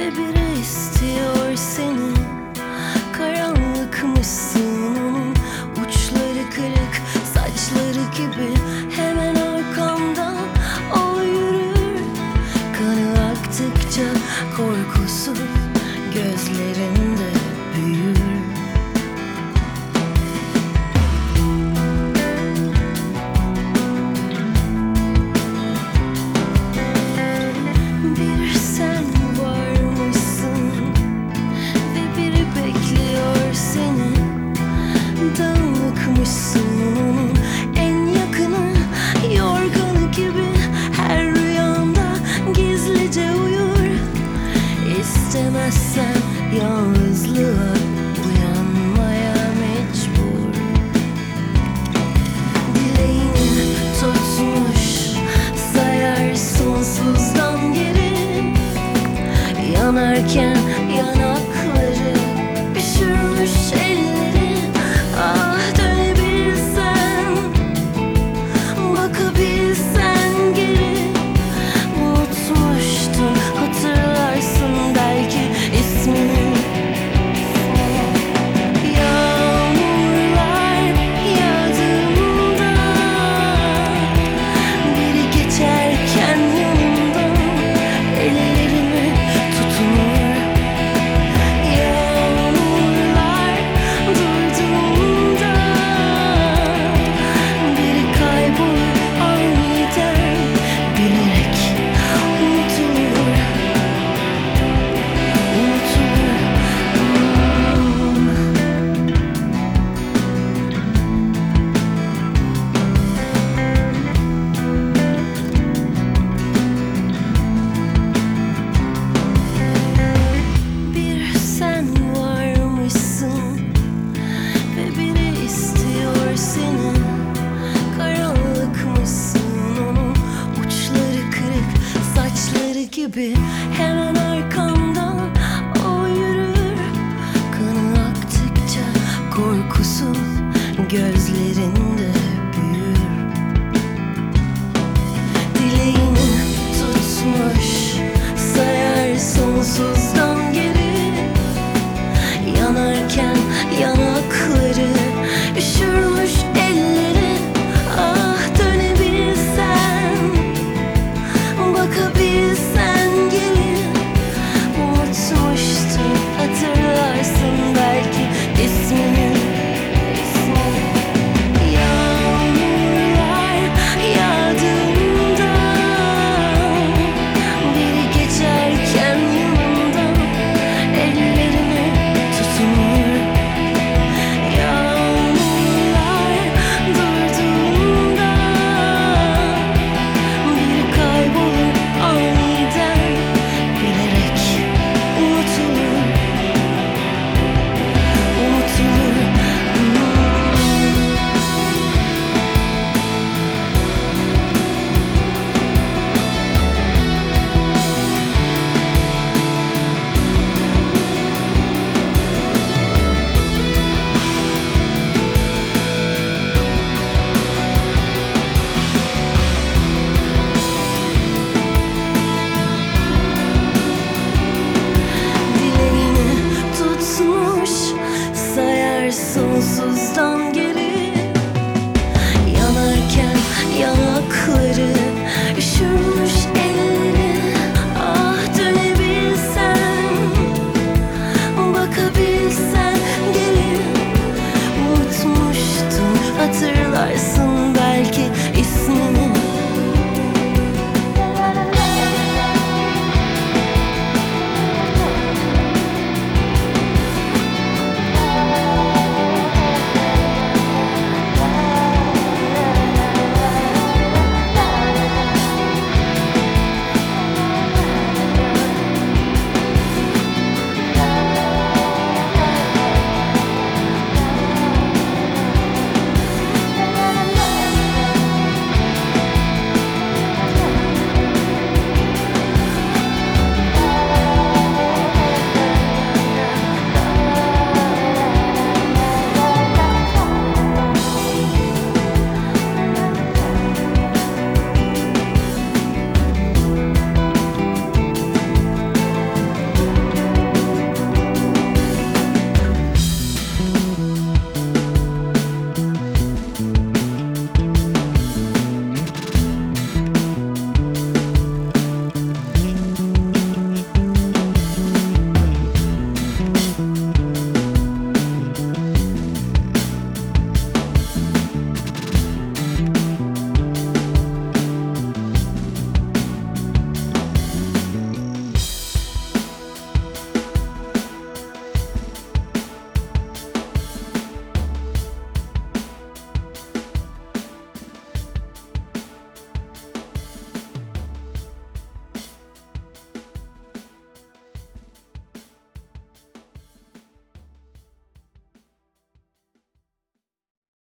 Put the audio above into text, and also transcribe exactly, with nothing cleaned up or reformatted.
Ve biri istiyor seni. Karanlıkmışsın onun, uçları kırık, saçları gibi. Hemen arkamdan o yürür. Kanı aktıkça korkusu gözlerinde büyür. Bir sen varmışsın ve biri bekliyor seni. Dağınıkmışsın onun en yakını, yorganı gibi. Her rüyanda gizlice uyur. İstemezsen yalnızlığa uyanmaya mecbur. Dileğini tutmuş sayar sonsuzdan geri. Yanarken yanakları üşürmüş elleri. Ah dönebilsen, bakabilsen geri. Unutmuştun, hatırlarsın belki ismini. Yağmurlar yağdığında biri geçerken yanımdan ellerimi tutunur. Yağmurlar durduğunda biri kaybolur aniden, bilerek unutulur, unutulur. Bir sen varmışsın ve biri istiyor seni. Karanlıkmışsın onun, uçları kırık, saçları gibi. Hemen arkamdan o yürür. Kanı aktıkça korkusu gözlerinde büyür. Dileğini tutmuş sayar sonsuzdan geri. Yanarken yanakları üşürmüş elleri. Ah dönebilsen, bakabilsen geri. Unutmuştun, hatırlarsın belki ismini. Yağmurlar yağdığında biri geçerken yanımdan ellerimi tutunur. Yağmurlar durduğunda biri kaybolur aniden, bilerek unutulur, unutulur. Dileğini tutmuş sayar sonsuzdan